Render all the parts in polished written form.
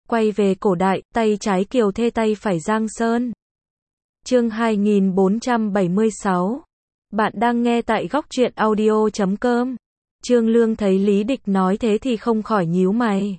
Quay về cổ đại, tay trái Kiều Thê tay phải Giang Sơn. Chương 2476. Bạn đang nghe tại góc truyện audio.com. Trương Lương thấy Lý Địch nói thế thì không khỏi nhíu mày.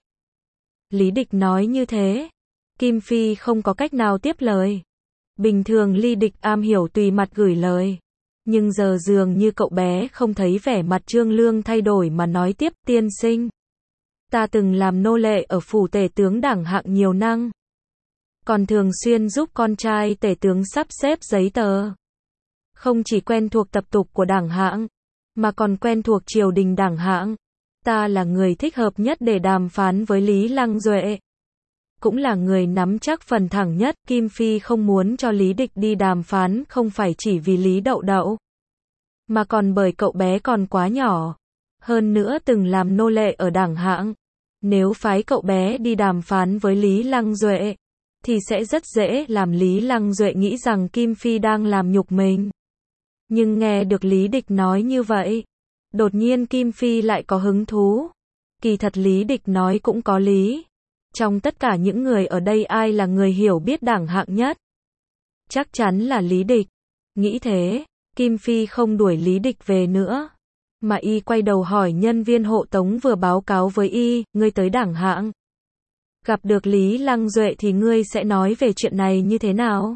Lý Địch nói như thế, Kim Phi không có cách nào tiếp lời. Bình thường Lý Địch am hiểu tùy mặt gửi lời, nhưng giờ dường như cậu bé không thấy vẻ mặt Trương Lương thay đổi mà nói tiếp, tiên sinh. Ta từng làm nô lệ ở phủ tể tướng đẳng hạng nhiều năm, còn thường xuyên giúp con trai tể tướng sắp xếp giấy tờ. Không chỉ quen thuộc tập tục của đẳng hạng, mà còn quen thuộc triều đình đẳng hạng. Ta là người thích hợp nhất để đàm phán với Lý Lăng Duệ, cũng là người nắm chắc phần thẳng nhất. Kim Phi không muốn cho Lý Địch đi đàm phán không phải chỉ vì Lý Đậu Đậu, mà còn bởi cậu bé còn quá nhỏ, hơn nữa từng làm nô lệ ở đẳng hạng. Nếu phái cậu bé đi đàm phán với Lý Lăng Duệ, thì sẽ rất dễ làm Lý Lăng Duệ nghĩ rằng Kim Phi đang làm nhục mình. Nhưng nghe được Lý Địch nói như vậy, đột nhiên Kim Phi lại có hứng thú. Kỳ thật Lý Địch nói cũng có lý. Trong tất cả những người ở đây ai là người hiểu biết đẳng hạng nhất? Chắc chắn là Lý Địch. Nghĩ thế, Kim Phi không đuổi Lý Địch về nữa, mà y quay đầu hỏi nhân viên hộ tống vừa báo cáo với y, ngươi tới đẳng hạng, gặp được Lý Lăng Duệ thì ngươi sẽ nói về chuyện này như thế nào?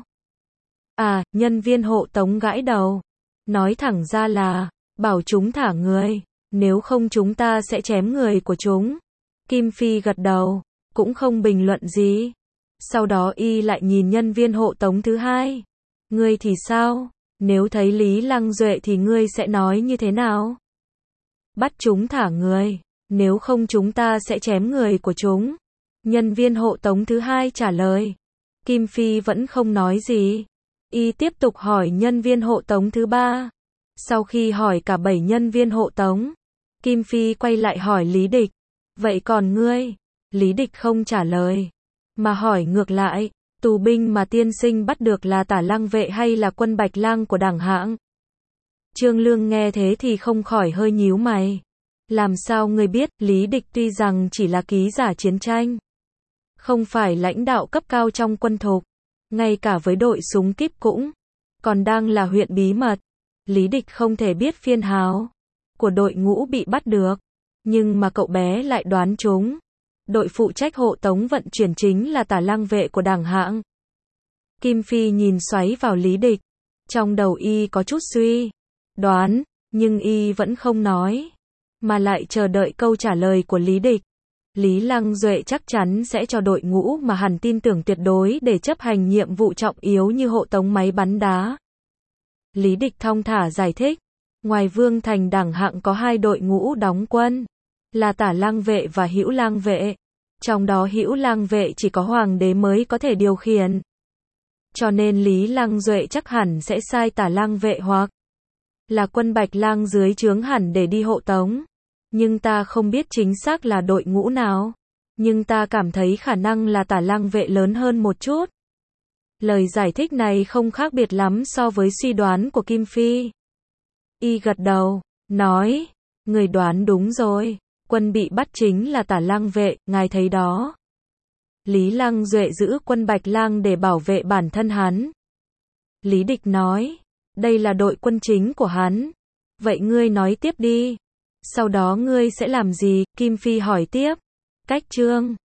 À, nhân viên hộ tống gãi đầu, nói thẳng ra là, bảo chúng thả người, nếu không chúng ta sẽ chém người của chúng. Kim Phi gật đầu, cũng không bình luận gì. Sau đó y lại nhìn nhân viên hộ tống thứ hai. Ngươi thì sao? Nếu thấy Lý Lăng Duệ thì ngươi sẽ nói như thế nào? Bắt chúng thả người, nếu không chúng ta sẽ chém người của chúng. Nhân viên hộ tống thứ hai trả lời. Kim Phi vẫn không nói gì. Y tiếp tục hỏi nhân viên hộ tống thứ ba. Sau khi hỏi cả 7 nhân viên hộ tống, Kim Phi quay lại hỏi Lý Địch. Vậy còn ngươi? Lý Địch không trả lời, mà hỏi ngược lại, tù binh mà tiên sinh bắt được là Tả Lăng Vệ hay là quân Bạch Lang của đẳng hạng? Trương Lương nghe thế thì không khỏi hơi nhíu mày. Làm sao ngươi biết? Lý Địch tuy rằng chỉ là ký giả chiến tranh, không phải lãnh đạo cấp cao trong quân thục, ngay cả với đội súng kíp cũng còn đang là huyện bí mật. Lý Địch không thể biết phiên hào của đội ngũ bị bắt được, nhưng mà cậu bé lại đoán trúng. Đội phụ trách hộ tống vận chuyển chính là Tả Lăng Vệ của đẳng hạng. Kim Phi nhìn xoáy vào Lý Địch, trong đầu y có chút suy đoán, nhưng y vẫn không nói, mà lại chờ đợi câu trả lời của Lý Địch. Lý Lăng Duệ chắc chắn sẽ cho đội ngũ mà hắn tin tưởng tuyệt đối để chấp hành nhiệm vụ trọng yếu như hộ tống máy bắn đá. Lý Địch thong thả giải thích, ngoài Vương Thành đẳng hạng có 2 đội ngũ đóng quân, là Tả Lăng Vệ và Hữu Lang Vệ. Trong đó Hữu Lang Vệ chỉ có hoàng đế mới có thể điều khiển, cho nên Lý Lăng Duệ chắc hẳn sẽ sai Tả Lăng Vệ hoặc là quân Bạch Lang dưới trướng hẳn để đi hộ tống. Nhưng ta không biết chính xác là đội ngũ nào, nhưng ta cảm thấy khả năng là Tả Lăng Vệ lớn hơn một chút. Lời giải thích này không khác biệt lắm so với suy đoán của Kim Phi. Y gật đầu, nói, người đoán đúng rồi, quân bị bắt chính là Tả Lăng Vệ, ngài thấy đó. Lý Lăng Duệ giữ quân Bạch Lang để bảo vệ bản thân hắn. Lý Địch nói, đây là đội quân chính của hắn. Vậy ngươi nói tiếp đi. Sau đó ngươi sẽ làm gì? Kim Phi hỏi tiếp. Cách chương